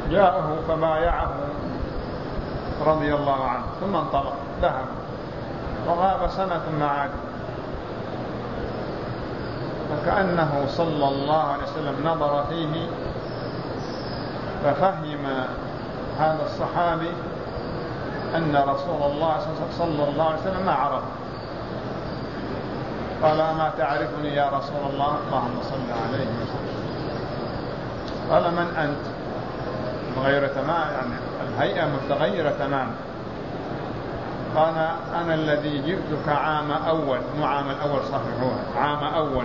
جاءه فبايعه رضي الله عنه ثم انطلق ذهب وغاب سنة ما عاد، فكأنه صلى الله عليه وسلم نظر فيه ففهم هذا الصحابي أن رسول الله صلى الله عليه وسلم ما عرف. قال ما تعرفني يا رسول الله؟ اللهم صل عليه وسلم. قال من أنت؟ متغيرة تمام، يعني الهيئة متغيرة تمام. قال أنا الذي جئتك عام أول، مو عام الأول صحيحوها، عام أول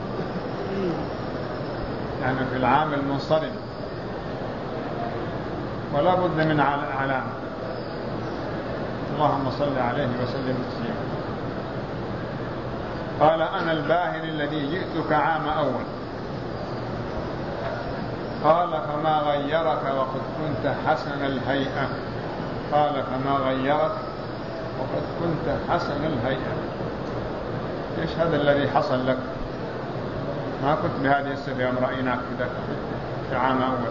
يعني في العام المنصرم، ولا بد من علامة. اللهم صل عليه وسلم تسليما. قال أنا الباهل الذي جئتك عام أول. قال فما غيرك وقد كنت حسن الهيئة؟ قال فما غيرك وقد كنت حسن الهيئة. إيش هذا الذي حصل لك؟ ما كنت بهذه الصفة يوم رأيناك في عام أول.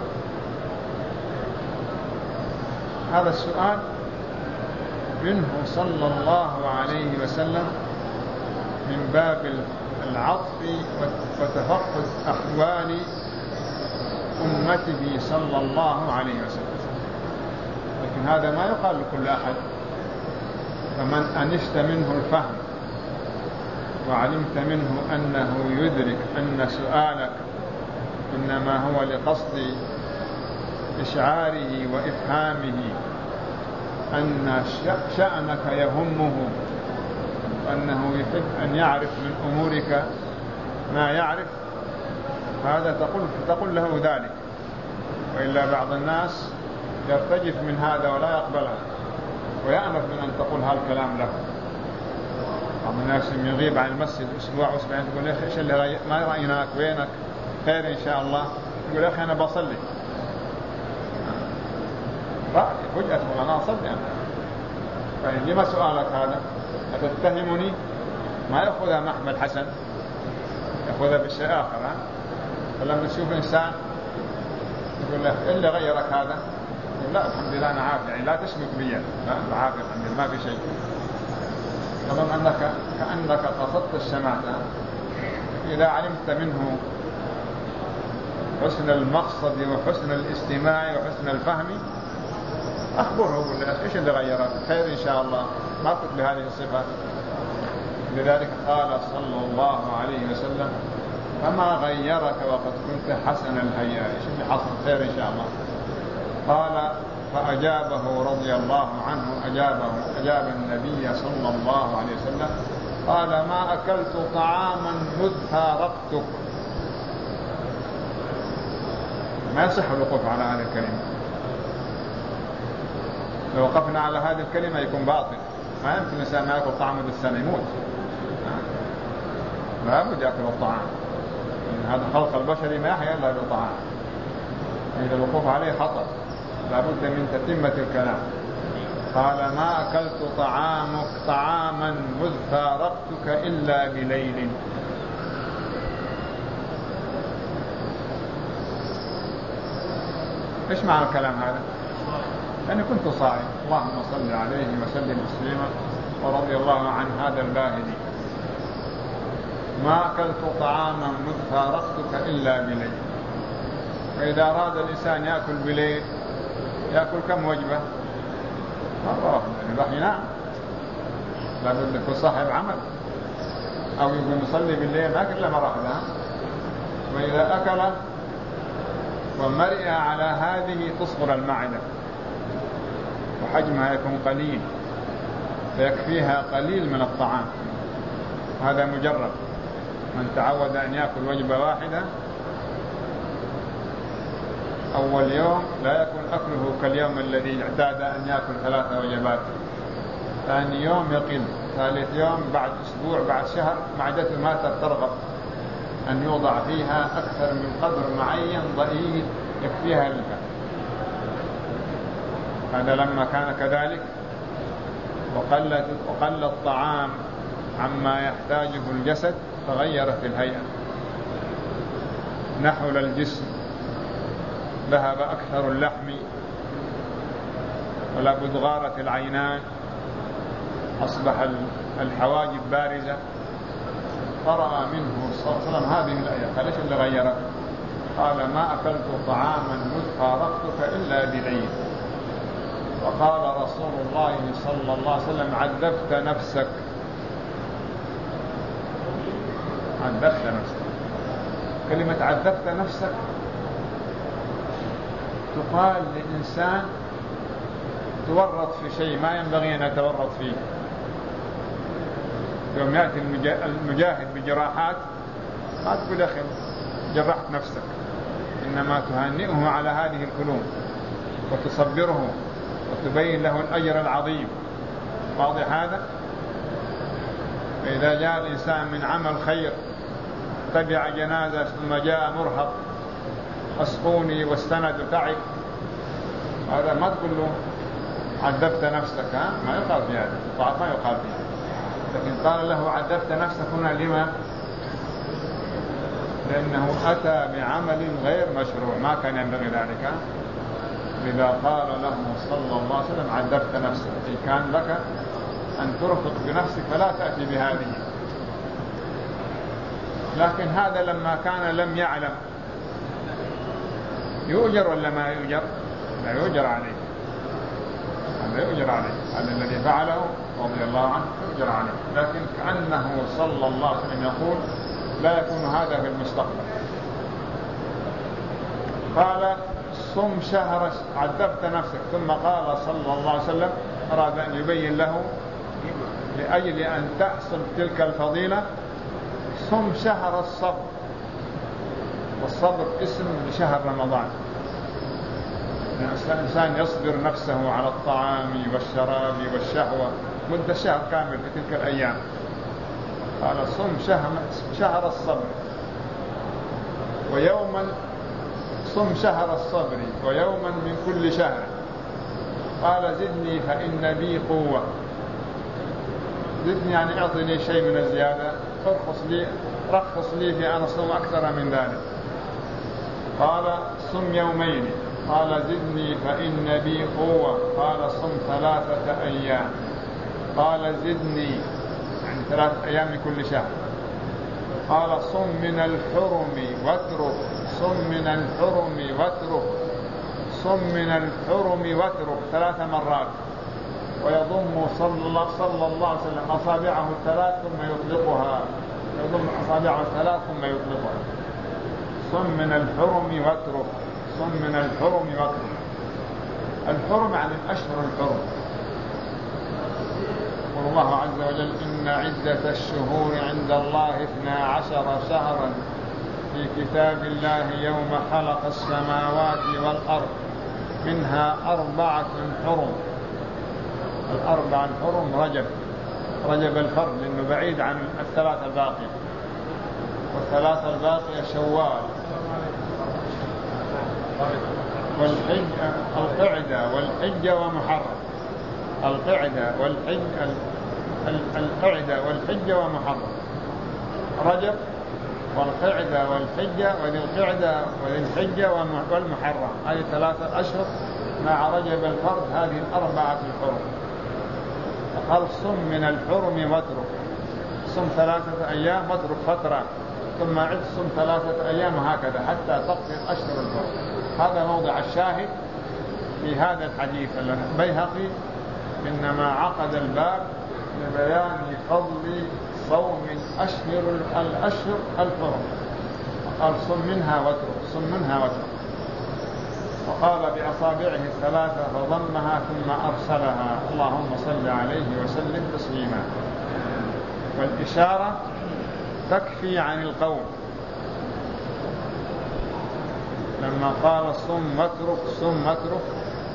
هذا السؤال منه صلى الله عليه وسلم من باب العطف وتفقد أحوال أمته صلى الله عليه وسلم. لكن هذا ما يقال لكل أحد. فمن أنشت منه الفهم وعلمت منه أنه يدرك أن سؤالك إنما هو لقصد إشعاره وإفهامه أن شأنك يهمه، وأنه يحب أن يعرف من أمورك ما يعرف، هذا تقول له ذلك. وإلا بعض الناس يرتجف من هذا ولا يقبلها ويأنف من أن تقول هالكلام له. بعض الناس يغيب عن المسجد أسبوع أسبوعين تقول يا أخي إيش اللي ما رأيناك، وينك؟ خير إن شاء الله. يقول يا أخي أنا بصلي. فجأة تقول أنا أصلي أنا. فلما سؤالك هذا؟ أتتهمني؟ ما يأخذها محمد حسن، يأخذها بالشيء آخر. فلما تشوف إنسان يقول له إيه اللي غيرك هذا؟ يقول لا الحمد لله أنا عافية، يعني لا تشمك بي، لا عافية الحمد لله ما في شيء. طبعا أنك كأنك قصدت الشماتة. إذا علمت منه حسن المقصد وحسن الاستماع وحسن الفهم أخبره بالله إيش اللي غيرك؟ خير إن شاء الله، ما كنت بهذه الصفة. لذلك قال صلى الله عليه وسلم فما غيرك وقد كنت حسن الهيئة. إيش اللي حصل؟ خير إن شاء الله. قال فأجابه رضي الله عنه، أجاب النبي صلى الله عليه وسلم قال ما أكلت طعاما مذ فارقتك. ما يصح الوقوف على هذه الكلمة. لو وقفنا على هذه الكلمة يكون باطل. ما يمكن الإنسان يأكل طعام مدة سنة يموت. لا بد يأكل الطعام. هذا خلق البشري ما يحيا إلا بالطعام. إذا الوقوف عليه خطأ. لا بد من تتمة الكلام. قال ما أكلت طعاما مذ فارقتك إلا بليل. إيش معنى الكلام هذا؟ يعني كنت صائم. اللهم صل عليه وسلم تسليما. ورضي الله عن هذا الباهلي. ما أكلت طعاما مذ فارقتك إلا بليل. فإذا أراد الإنسان يأكل بليل يأكل كم وجبة؟ مرة واحدة. يعني راح ينام. لا بد يكون صاحب عمل، أو يقوم يصلي بالليل ما أكل مرة واحدة. وإذا أكل ومرئ على هذه تصغر المعدة وحجمها يكون قليل، فيكفيها قليل من الطعام. هذا مجرد. من تعود أن يأكل وجبة واحدة أول يوم لا يكون أكله كاليوم الذي اعتاد أن يأكل 3 وجبات. ثاني يوم يقل. ثالث يوم بعد أسبوع بعد شهر معدته ما ترغب أن يوضع فيها أكثر من قدر معين ضئيل يكفيها للفهم. هذا لما كان كذلك وقل الطعام عما يحتاجه الجسد تغيرت الهيئة. نحل الجسم ذهب أكثر اللحم ولا بضغارة العينان، أصبح الحواجب بارزة. قرأ منه صلى الله عليه وسلم هذه الآية، قال ايش اللي غيرك؟ قال ما أكلت طعاما مذ فارقتك إلا بالعيد. وقال رسول الله صلى الله عليه وسلم عذبت نفسك، عذبت نفسك. كلمة عذبت نفسك تقال لإنسان تورط في شيء ما ينبغي أن يتورط فيه. يوم يأتي المجاهد بجراحات ما تقول يا أخي جرحت نفسك، إنما تهنئه على هذه الكلوم وتصبره وتبين له الأجر العظيم. واضح هذا؟ فإذا جاء الإنسان من عمل خير تبع جنازة ثم جاء مرهق أسقوني واستند وتعب، هذا ما تقول له عذبت نفسك، ما يقال في هذا، طبعا ما يقال فيه. لكن قال له عذبت نفسك هنا لما؟ لأنه أتى بعمل غير مشروع، ما كان ينبغي ذلك. لذا قال له صلى الله عليه وسلم عذبت نفسك، إن كان لك أن ترفق بنفسك فلا تأتي بهذه. لكن هذا لما كان لم يعلم يؤجر ولا ما يؤجر؟ لا يؤجر عليه، هذا يؤجر عليه، هذا الذي فعله رضي الله عنه يؤجر عليه. لكن كأنه صلى الله عليه وسلم يقول لا يكون هذا في المستقبل. قال صم شهر عذبت نفسك، ثم قال صلى الله عليه وسلم أراد أن يبين له لأجل أن تحصل تلك الفضيلة صم شهر الصبر. والصبر اسم لشهر رمضان. الإنسان يصبر نفسه على الطعام والشراب والشهوة مدة شهر كامل في تلك الأيام. قال صم شهر الصبر ويوما، صم شهر الصبر ويوما من كل شهر. قال زدني فإن بي قوة. زدني يعني أعطني شيء من الزيادة، رخص لي في أن أصوم أكثر من ذلك. قال صم يومين. قال زدني فإن بي قوة. قال صم 3 أيام. قال زدني يعني 3 أيام من كل شهر. قال صم من الحرم واترك. صم من الحرم واترك. صم من الحرم واترك 3 مرات. ويضم صلى الله عليه وسلم أصابعه 3 ثم يطلقها، يضم أصابعه 3 ثم يطلقها. صم من الحرم واترك. صم من الحرم واترك. الحرم عن الأشهر الحرم. والله عز وجل إن عدة الشهور عند الله 12 شهرا في كتاب الله يوم خلق السماوات والأرض منها 4 حرم. 4 حرم رجب الفرد لأنه بعيد عن 3 الباقية، وال3 الباقية شوال القعدة والحجة ومحرم. القعدة والحجة ومحرم. رجب والقعدة والحجة وذي القعدة وذي الحجة والمحرم، هذه 3 أشهر مع رجب الفرد، هذه 4 الحرم. فقال صم من الحرم واترك. صم 3 أيام واترك فترة، ثم عد صم 3 أيام هكذا حتى تقضي الأشهر الحرم. هذا موضع الشاهد في هذا الحديث. البيهقي إنما عقد الباب لبيان فضل صوم الأشهر الحرم. قال صم منها واترك، صم منها واترك. وقال بأصابعه 3 فضمها ثم أرسلها. اللهم صل عليه وسلم تسليما. والإشارة تكفي عن القول. لما قال صم واترك صم واترك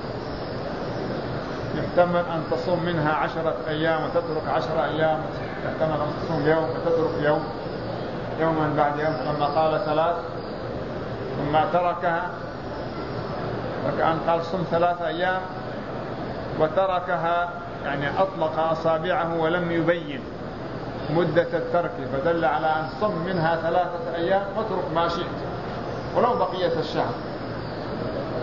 يحتمل أن تصوم منها 10 أيام وتترك 10 أيام، يحتمل أن تصوم يوم وتترك يوم، يوما بعد يوم. لما قال 3 ثم تركها وكأن قال صم 3 أيام وتركها، يعني أطلق أصابعه ولم يبين مدة الترك، فدل على أن صم منها 3 أيام واترك ما شئت ولو بقية الشهر.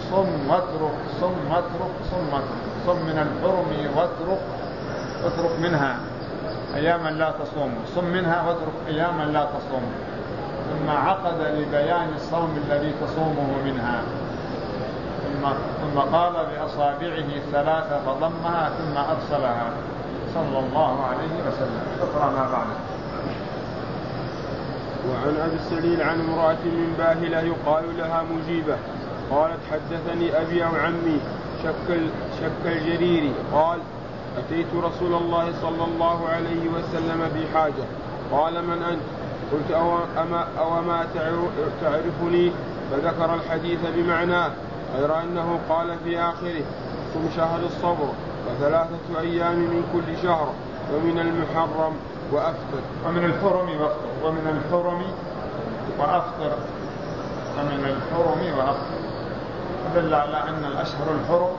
صم واترك، صم واترك، صم واترك، صم من الحرم واترك منها أياما لا تصوم، صم منها واترك أياما لا تصوم. ثم عقد لبيان الصوم الذي تصومه منها، ثم قال بأصابعه 3 فضمها ثم أرسلها صلى الله عليه وسلم. اقرأ ما بعده. وعن أبي السليل عن امرأة من باهلة يقال لها مجيبة قالت حدثني أبي أو عمي شك الجريري قال أتيت رسول الله صلى الله عليه وسلم بحاجة قال من أنت؟ قلت أو ما تعرفني؟ فذكر الحديث بمعناه غير أنه قال في آخره صم شهر الصبر و3 أيام من كل شهر ومن المحرم وأفطر، ومن الحرم وأفطر، ومن الحرم وأفطر، ومن الحرم وأفطر. دل على أن الأشهر الحرم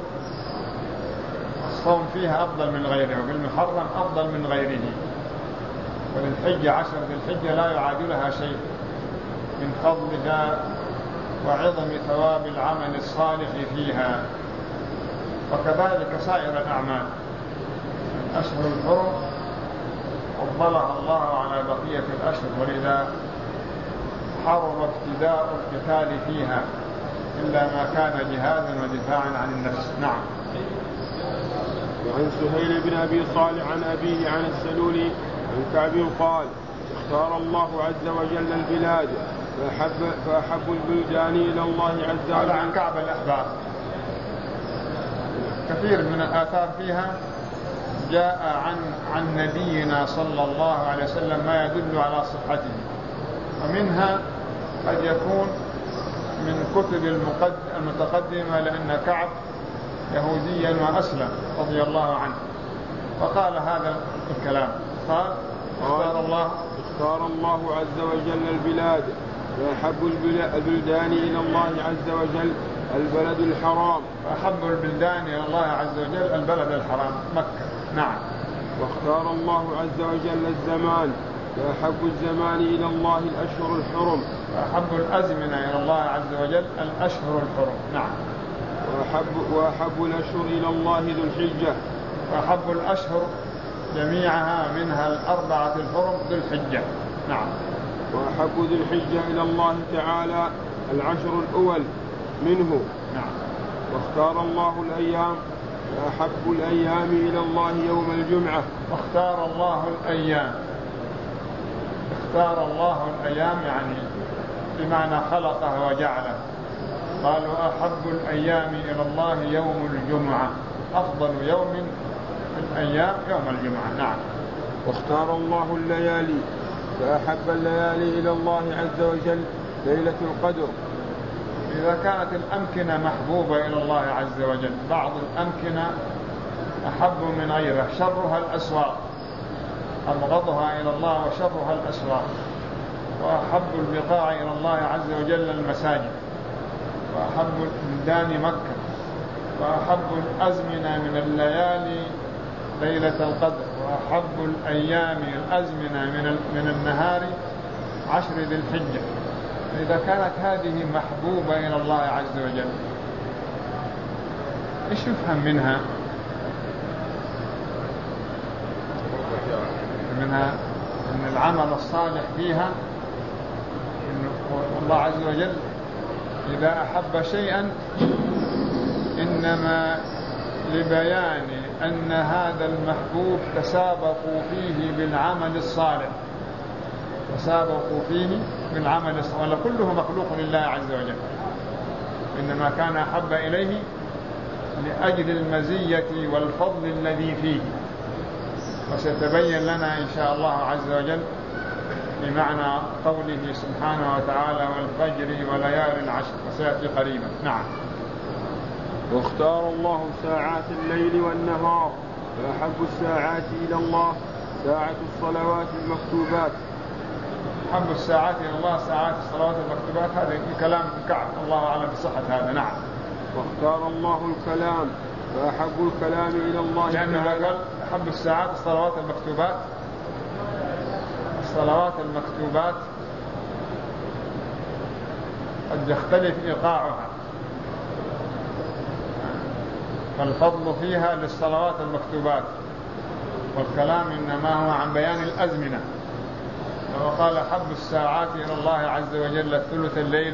الصوم فيها أفضل من غيره، وبالمحرم أفضل من غيره. وللحجة 10 ذي الحجة لا يعادلها شيء من فضلها وعظم ثواب العمل الصالح فيها، وكذلك سائر الأعمال. الأشهر الحرم فضلها الله على بقية الأشهر، ولذا حرم ابتداء القتال فيها إلا ما كان جهادا ودفاعا عن النفس. نعم. وعن سهيل بن أبي صالح عن أبيه عن السلولي عن كعب قال اختار الله عز وجل البلاد فأحب البلدان إلى الله عز وجل. عن كعب الأحبار كثير من الآثار فيها جاء عن نبينا صلى الله عليه وسلم ما يدل على صحته، ومنها قد يكون من كتب المتقدمة، لأن كعب يهوديا وأسلم رضي الله عنه، وقال هذا الكلام. قال اختار الله عز وجل البلاد فأحب البلدان إلى الله عز وجل البلد الحرام، فأحب البلدان إلى الله عز وجل البلد الحرام مكة. نعم. واختار الله عز وجل الزمان فأحب الزمان إلى الله الأشهر الحرم، وأحب الأزمنة إلى الله عز وجل الأشهر الحرم. نعم. وأحب الأشهر إلى الله ذو الحجة، وأحب الأشهر جميعها منها 4 الحرم ذو الحجة. نعم. وأحب ذو الحجة إلى الله تعالى العشر الأول منه. نعم. واختار الله الأيام فأحب الأيام إلى الله يوم الجمعة. واختار الله الأيام، اختار الله الأيام يعني بمعنى خلقه وجعله. قالوا أحب الأيام إلى الله يوم الجمعة، أفضل يوم في الأيام يوم الجمعة. نعم. واختار الله الليالي فأحب الليالي إلى الله عز وجل ليلة القدر. إذا كانت الأمكنة محبوبة إلى الله عز وجل، بعض الأمكنة أحب من غيرها، شرها الأسواق، أبغضها إلى الله وشرها الأسواق. وأحب البقاع إلى الله عز وجل المساجد، وأحب البلدان مكة، وأحب الأزمنة من الليالي ليلة القدر، وأحب الأيام الأزمنة من النهار 10 ذي الحجة. إذا كانت هذه محبوبة إلى الله عز وجل، إيش يفهم منها؟ أن العمل الصالح فيها الله عز وجل إذا أحب شيئا إنما لبيان أن هذا المحبوب تسابقوا فيه بالعمل الصالح، تسابقوا فيه بالعمل الصالح، ولا كله مخلوق لله عز وجل، إنما كان أحب إليه لأجل المزية والفضل الذي فيه. وستبين لنا إن شاء الله عز وجل بمعنى قوله سبحانه وتعالى والفجر وليال العشر، وسيأتي قريبا. نعم. واختار الله ساعات الليل والنهار فأحب الساعات إلى الله ساعة الصلوات المكتوبات. أحب الساعات إلى الله ساعات الصلوات المكتوبات، هذا كلام كعب، الله أعلم بصحة هذا. نعم. واختار الله الكلام فأحب الكلام إلى الله لأنه قال أحب الساعات الصلوات المكتوبات. الصلوات المكتوبات قد يختلف إيقاعها، فالفضل فيها للصلوات المكتوبات، والكلام إنما هو عن بيان الأزمنة. وقال حب الساعات إلى الله عز وجل ثلث الليل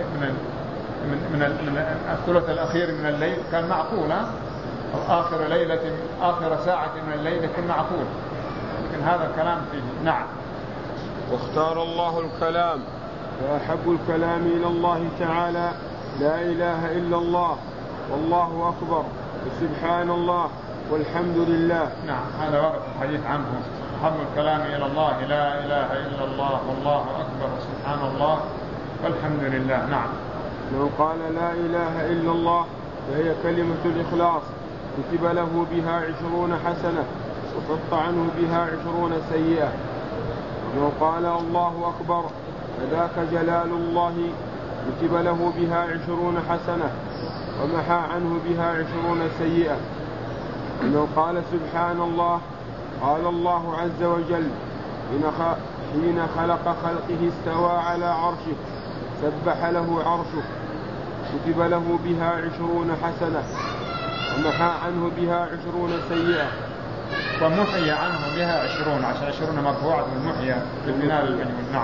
من الثلث الأخير من الليل كان معقولا، أو آخر ساعة من الليل يكون معقول، لكن هذا الكلام فيه. نعم. واختار الله الكلام، فأحب الكلام إلى الله تعالى لا إله إلا الله والله أكبر وسبحان الله والحمد لله. نعم، هذا ورد الحديث عنه. أحب الكلام إلى الله لا إله إلا الله والله أكبر وسبحان الله والحمد لله. نعم. لو قال لا إله إلا الله فهي كلمة الإخلاص، كتب له بها 20 حسنة وحط عنه بها 20 سيئة. لو قال الله أكبر فذاك جلال الله، كتب له بها 20 حسنة ومحى عنه بها 20 سيئة. لو قال سبحان الله قال الله عز وجل حين خلق خلقه استوى على عرشه سبح له عرشه، كتب له بها 20 حسنة ومحى عنه بها 20 سيئة. ومحي عنه بها 20 20 مرفوعة والمحيى بالبناء للمجهول. نعم.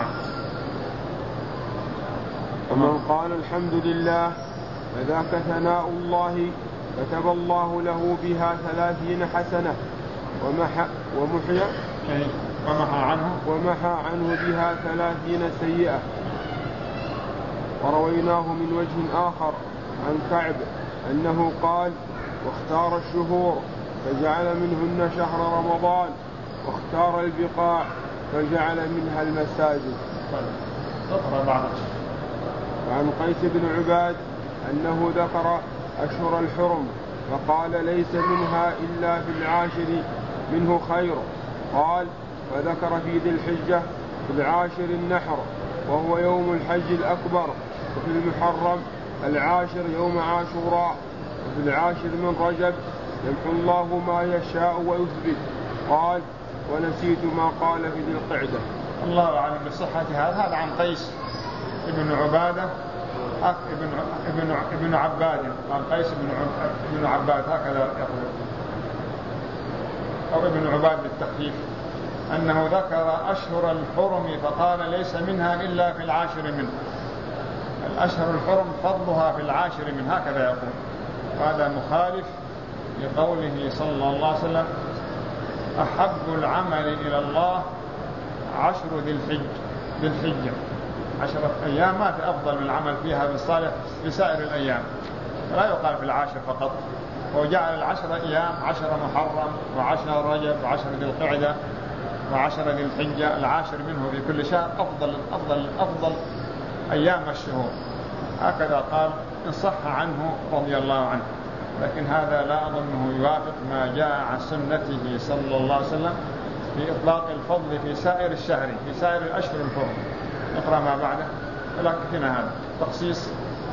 ومن قال الحمد لله فذاك ثناء الله، كتب الله له بها 30 حسنة ومحى عنه بها 30 سيئة. ورويناه من وجه آخر عن كعب أنه قال واختار الشهور فجعل منهن شهر رمضان، واختار البقاع فجعل منها المساجد. وعن قيس بن عباد أنه ذكر أشهر الحرم فقال ليس منها إلا في العاشر منه خير. قال فذكر في ذي الحجة في العاشر النحر وهو يوم الحج الأكبر، وفي المحرم العاشر يوم عاشوراء، وفي العاشر من رجب يمحو الله ما يشاء ويثبت. قال ونسيت ما قال في ذي القعدة. الله أعلم بصحة هذا عن قيس ابن عبادة ابن عباد، عن قيس ابن عباد هكذا يقول، أو ابن عباد بالتخفيف، أنه ذكر أشهر الحرم فقال ليس منها إلا في العاشر منه. الأشهر الحرم فضلها في العاشر منه، هكذا يقول. هذا مخالف لقوله صلى الله عليه وسلم أحب العمل إلى الله 10 ذي الحجة. 10 أيام ما في أفضل من العمل فيها بالصالح في سائر الأيام، لا يقال في العاشر فقط. وجعل 10 أيام 10 محرم و10 رجب و10 ذي القعدة و10 ذي الحجة، العاشر منه في كل شهر أفضل أيام الشهور. هكذا قال إن صح عنه رضي الله عنه، لكن هذا لا أظنه يوافق ما جاء عن سنته صلى الله عليه وسلم في إطلاق الفضل في سائر الشهر في سائر الأشهر الحرم. نقرأ ما بعده، ولكن هنا هذا تخصيص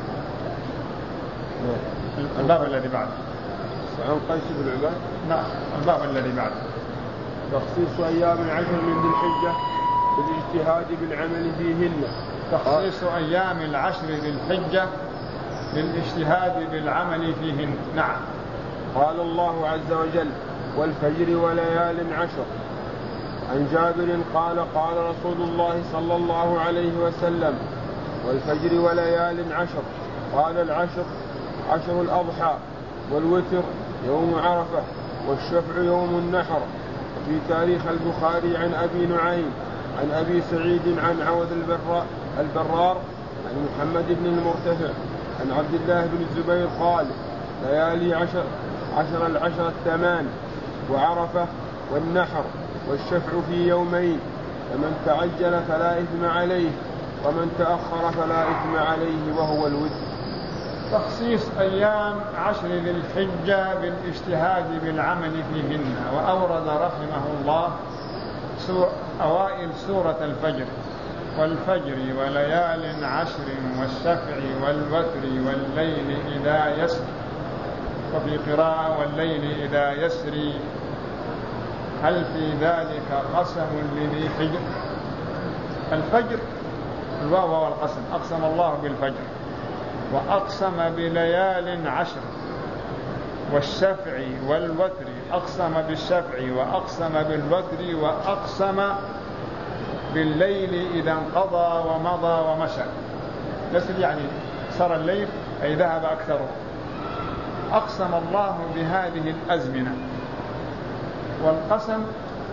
الباب الذي بعده. عن قيس بن عباد. نعم، الباب الذي بعده تخصيص أيام العشر من ذي الحجة بالاجتهاد بالعمل فيهن. تخصيص أيام العشر ذي الحجة للاجتهاد بالعمل فيهن. نعم. قال الله عز وجل والفجر وليال عشر. عن جابر قال قال رسول الله صلى الله عليه وسلم والفجر وليال عشر. قال العشر عشر الأضحى، والوتر يوم عرفة، والشفع يوم النحر. في تاريخ البخاري عن أبي نعيم عن أبي سعيد عن عوذ البرار عن محمد بن المرتفع عن عبد الله بن الزبير قال ليالي عشر العشر 8 وعرفة والنحر والشفع في يومين، فمن تعجل فلا إثم عليه ومن تأخر فلا إثم عليه وهو الوتر. تخصيص أيام 10 ذي الحجة بالاجتهاد بالعمل فيهن. وأورد رحمه الله أوائل سورة الفجر والفجر وليال 10 والشفع والوتر والليل إذا يسر، وفي قراءة والليل إذا يسري، هل في ذلك قسم لذي حجر؟ الفجر الواو والقسم، أقسم الله بالفجر وأقسم بليال 10، والشفع والوتر، أقسم بالشفع وأقسم بالوتر وأقسم بالليل إذا انقضى ومضى ومشى. بس يعني سر الليل أي ذهب أكثره. أقسم الله بهذه الأزمنة. والقسم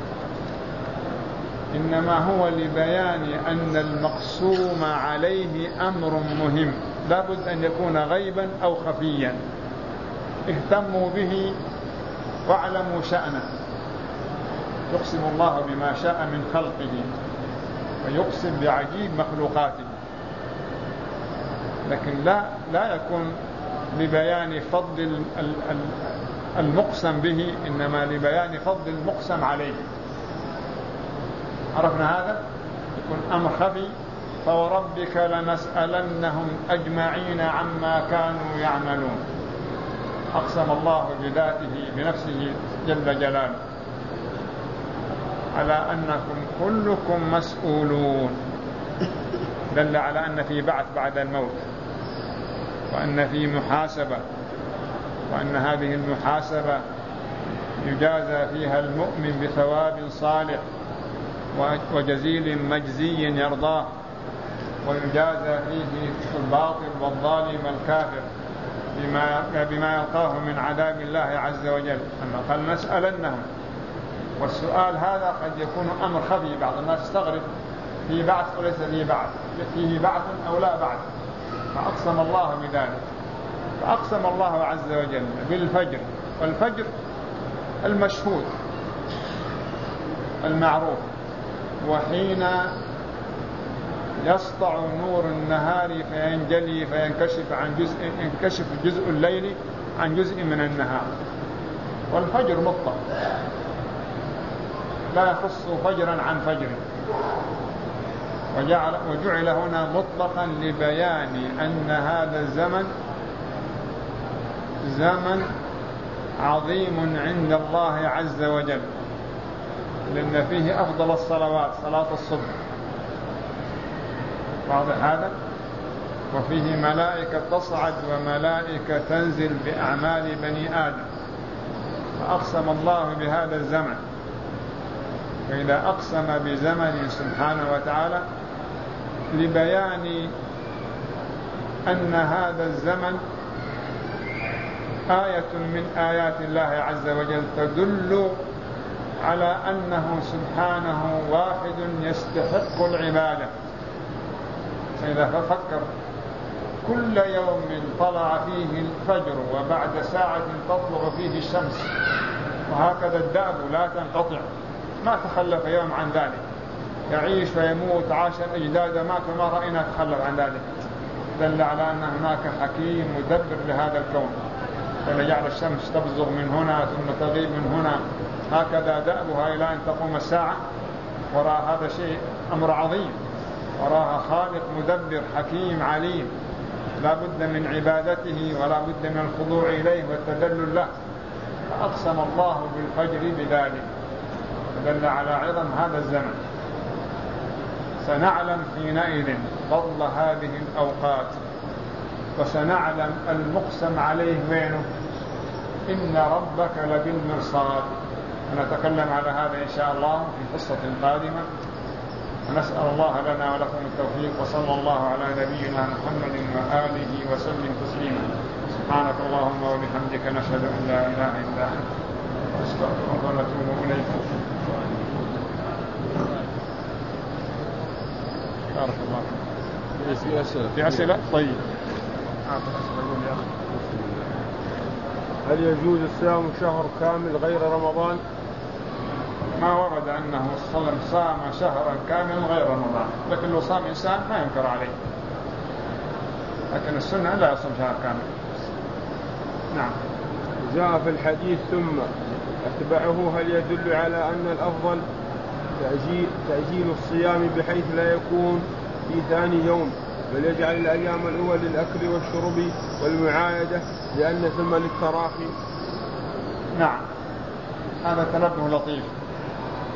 إنما هو لبيان أن المقسوم عليه أمر مهم لا بد أن يكون غيبا أو خفيا، اهتموا به واعلموا شأنه. يقسم الله بما شاء من خلقه ويقسم بعجيب مخلوقاته، لكن لا يكون لبيان فضل المقسم به، إنما لبيان فضل المقسم عليه. عرفنا هذا؟ يكون أمر خفي. فوربك لنسألنهم أجمعين عما كانوا يعملون. أقسم الله بذاته بنفسه جل جلاله على أنكم كلكم مسؤولون، دل على أن في بعث بعد الموت، وأن في محاسبة، وأن هذه المحاسبة يجازى فيها المؤمن بثواب صالح وجزيل مجزي يرضاه، ويجازى فيه الباطل والظالم الكافر بما يلقاه من عذاب الله عز وجل. أما قال نسألنهم، والسؤال هذا قد يكون أمر خفي، بعض الناس يستغرب فيه بعث وليس فيه بعث، فيه بعث أو لا بعث، فأقسم الله بذلك. فأقسم الله عز وجل بالفجر، والفجر المشهود المعروف، وحين يسطع نور النهار فينجلي ينكشف جزء الليل عن جزء من النهار. والفجر مطلق لا يخص فجرا عن فجر، وجعل هنا مطلقا لبيان أن هذا الزمن زمن عظيم عند الله عز وجل، لأن فيه أفضل الصلوات صلاة الصبح، واضح هذا؟ وفيه ملائكة تصعد وملائكة تنزل بأعمال بني آدم. فأقسم الله بهذا الزمن. فإذا أقسم بزمن سبحانه وتعالى لبيان أن هذا الزمن آية من آيات الله عز وجل تدل على أنه سبحانه واحد يستحق العبادة. فإذا فكر كل يوم طلع فيه الفجر وبعد ساعة تطلع فيه الشمس، وهكذا الدأب لا تنقطع، ما تخلف يوم عن ذلك، يعيش ويموت، عاش الأجداد ماتوا ما رأينا تخلف عن ذلك، دل على أن هناك حكيم مدبر لهذا الكون. فلجعل الشمس تبزغ من هنا ثم تغيب من هنا، هكذا دأبها إلى أن تقوم الساعة. وراء هذا شيء أمر عظيم، وراها خالق مدبر حكيم عليم، لا بد من عبادته ولا بد من الخضوع إليه والتذلل له. فأقسم الله بالفجر بذلك، دل على عظم هذا الزمن. سنعلم حينئذ فضل هذه الأوقات، وسنعلم المقسم عليه وينه. إن ربك لبالمرصاد. ونتكلم على هذا إن شاء الله في قصة قادمة، ونسأل الله لنا ولكم التوفيق، وصلى الله على نبينا محمد وآله وسلم تسليما. سبحانك اللهم وبحمدك، نشهد أن لا إله إلا أنت، نستغفرك ونتوب إليك. بارك الله. في أسئلة؟ طيب. هل يجوز الصيام شهر كامل غير رمضان؟ ما ورد أنه صام شهرا كاملا غير رمضان، لكن لو صام إنسان ما ينكر عليه، لكن السنة لا يصوم شهر كامل. نعم. جاء في الحديث ثم أتبعه، هل يدل على أن الأفضل تأجيل الصيام بحيث لا يكون في ثاني يوم، بل يجعل الأيام الأول للأكل والشرب والمعايدة لأن ثم للتراخي؟ نعم، هذا تنبه لطيف.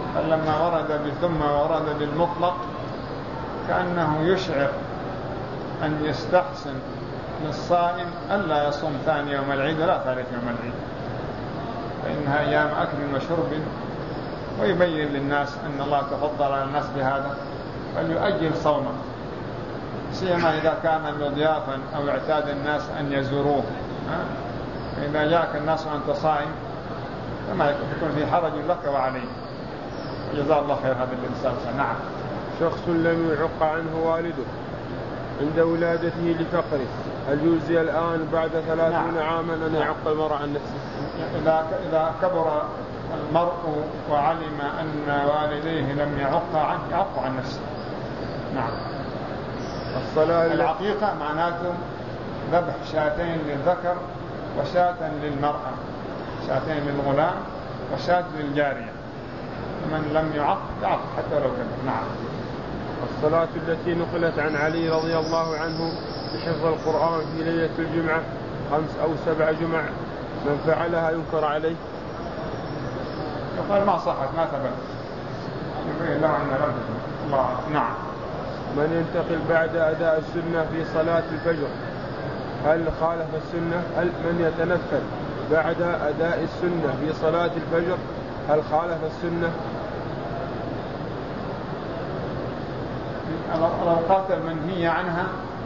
فلما ورد بثم ورد بالمطلق كأنه يشعر أن يستحسن للصائم ألا يصوم ثاني يوم العيد ولا ثالث يوم العيد، فإنها أيام أكل وشرب، ويبين للناس أن الله تفضل على الناس بهذا فليؤجل صومه، سيما إذا كان مضيافا أو اعتاد الناس أن يزوروه. فإذا جاءك الناس وأنت صائم فما يكون في حرج لك وعليه. جزاه الله خير هذا الإنسان. نعم. شخص لم يعق عنه والده عند ولادته لفقره، هل يجزي الآن بعد 30 عاما أن يعق المرء عن نفسه؟ إذا كبر المرء وعلم أن والديه لم يعق عن نفسه. نعم. العقيقة معناته ذبح شاتين للذكر وشاة للمرأة، شاتين للغلام وشاة للجارية، من لم يعق حتى لو كبر. نعم. الصلاة التي نقلت عن علي رضي الله عنه بحفظ القرآن في ليلة الجمعة 5 أو 7 جمع، من فعلها ينكر عليه؟ يقال ما صحت، ما ثبت، يبين له أن لم تكن. الله. نعم. من ينتقل بعد أداء السنة في صلاة الفجر هل خالف السنة؟ هل من يتنفل بعد أداء السنة في صلاة الفجر هل خالف السنة؟ الأوقات المنهية عنها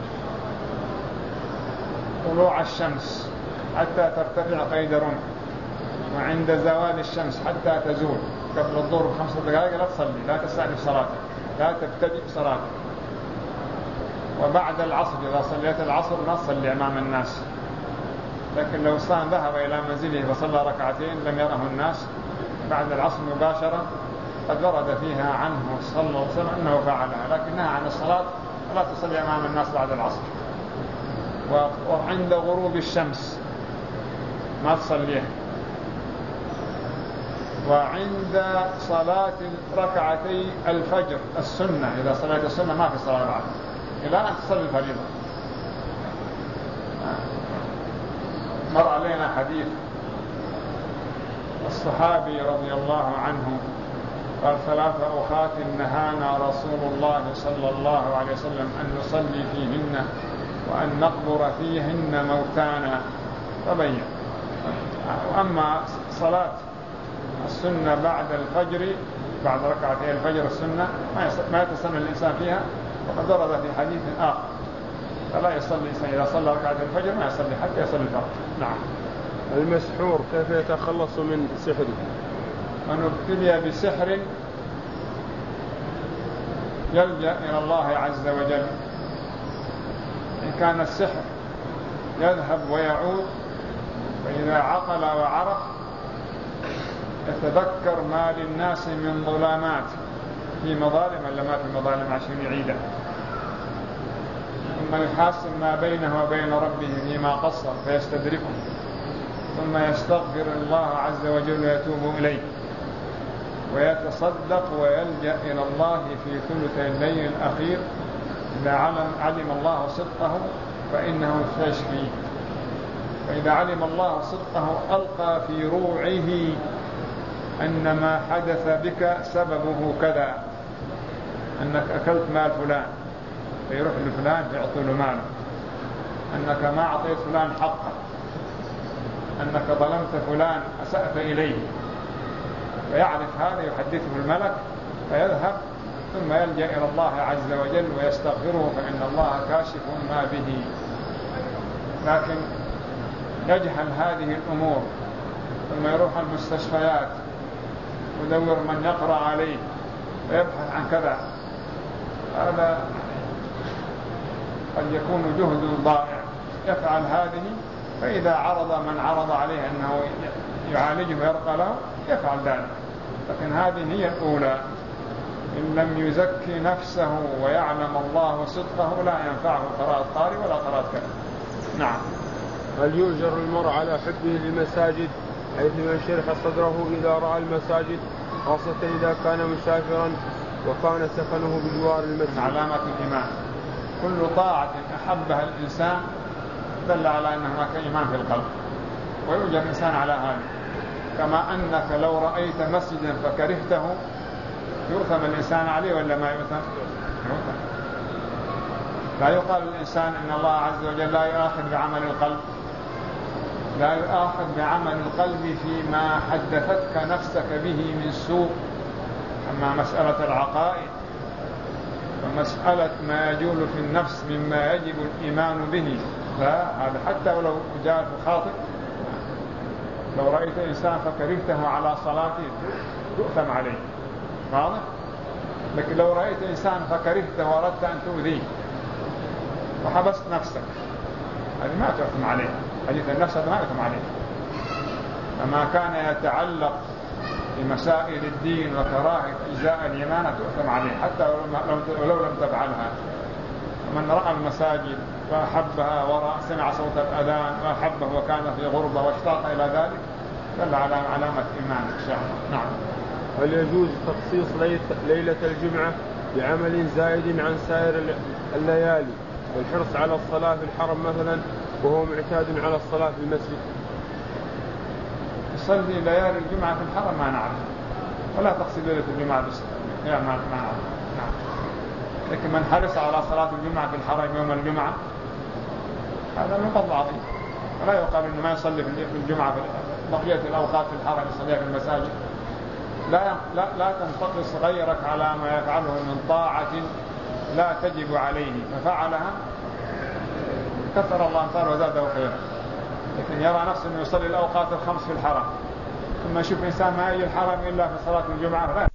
طلوع الشمس حتى ترتفع قيد رمح، وعند زوال الشمس حتى تزول قبل الظهر ب5 دقائق لا تصلي، لا تستأنف صلاتك، لا تبتدئ صلاتك. وبعد العصر إذا صليت العصر لا تصلي أمام الناس، لكن لو صام ذهب إلى منزله وصلى ركعتين لم يره الناس بعد العصر مباشرة قد ورد فيها عنه صلى الله عليه وسلم أنه فعلها، لكنها عن الصلاة فلا تصلي أمام الناس بعد العصر. وعند غروب الشمس ما تصليه، وعند صلاة ركعتي الفجر السنة إذا صليت السنة ما في صلاة بعد إلى أن تصلي الفريضة. مر علينا حديث الصحابي رضي الله عنه قال 3 أوقات نهانا رسول الله صلى الله عليه وسلم أن نصلي فيهن وأن نقبر فيهن موتانا، فبين. وأما صلاة السنة بعد الفجر بعد ركعتي الفجر السنة ما يتسنى الإنسان فيها، وقد ورد في حديث آخر فلا يصلي الإنسان إذا صلى ركعتي الفجر ما يصلي حتى يصلي الفجر. نعم. المسحور كيف يتخلص من سحره؟ من ابتلي بسحر يلجأ إلى الله عز وجل. إن كان السحر يذهب ويعود، فإذا عقل وعرف يتذكر ما للناس من ظلامات في مظالم ولا ما في مظالم عشان يعيده، ثم يحاسب ما بينه وبين ربه فيما قصر فيستدركه، ثم يستغفر الله عز وجل ويتوب إليه ويتصدق ويلجأ إلى الله في ثلثي الليل الأخير. إذا علم الله صدقه فإنه سيشفيه، فإذا علم الله صدقه ألقى في روعه أن ما حدث بك سببه كذا، أنك أكلت مال فلان فيروح لفلان يعطي له ماله، أنك ما أعطيت فلان حقه، أنك ظلمت فلان أسأت إليه، ويعرف هذا يحدثه الملك فيذهب ثم يلجأ إلى الله عز وجل ويستغفره فإن الله كاشف ما به. لكن يجهل هذه الأمور ثم يروح المستشفيات ويدور من يقرأ عليه ويبحث عن كذا، هذا قد يكون جهد ضائع. يفعل هذه، فإذا عرض من عرض عليه أنه يعالجه ويرقى له يفعل ذلك، لكن هذه هي الأولى. إن لم يزكي نفسه ويعلم الله صدقه لا ينفعه قراءة قارئ ولا قراءة كذا. نعم. هل يؤجر المرء على حبه للمساجد حيث ينشرح صدره إذا رأى المساجد، خاصة إذا كان مسافرا وكان سكنه بجوار المسجد؟ علامة الإيمان. كل طاعة أحبها الإنسان دل على أن هناك إيمان في القلب، ويؤجر الإنسان على هذا. كما أنك لو رأيت مسجدا فكرهته يؤثم الإنسان عليه ولا ما يؤثم؟ لا يقال للإنسان إن الله عز وجل لا يؤاخذ بعمل القلب، لا يؤاخذ بعمل القلب فيما حدثتك نفسك به من سوء. أما مسألة العقائد ومسألة ما يجول في النفس مما يجب الإيمان به، فهذا حتى ولو جاء خاطئ. لو رأيت إنسان فكرهته على صلاته تؤثم عليه، واضح؟ لكن لو رأيت إنسان فكرهته وأردت أن تؤذيه وحبست نفسك، هذه ما تؤثم عليه، حديث النفس هذا ما يؤثم عليه. فما كان يتعلق بمسائل الدين وكراهة إجزاء الإيمان تؤثم عليه حتى ولو لم تفعلها. من رأى المساجد وأحبها وسمع صوت الأذان وأحبه وكان في غربة واشتاق إلى ذلك دل على علامة إيمان إن شاء الله. نعم. هل يجوز تخصيص ليلة الجمعة بعمل زائد عن سائر الليالي والحرص على الصلاة في الحرم مثلا وهو معتاد على الصلاة في المسجد؟ يصلي ليالي الجمعة في الحرم ما نعرف، ولا تقصد ليلة الجمعة بس يعني ما نعرف. نعم. لكن من حرص على صلاة الجمعة في الحرم يوم الجمعة هذا من فضل عظيم، ولا يقال إنه ما يصلي في الجمعة في بقية الأوقات في الحرم يصليها في المساجد. لا تنتقص غيرك على ما يفعله من طاعة لا تجب عليه ففعلها كثر الله أمثاله وزاده خيرا. لكن يرى نفسه أنه يصلي الأوقات الخمس في الحرم ثم يشوف إنسان ما يجي الحرم إلا في صلاة الجمعة لا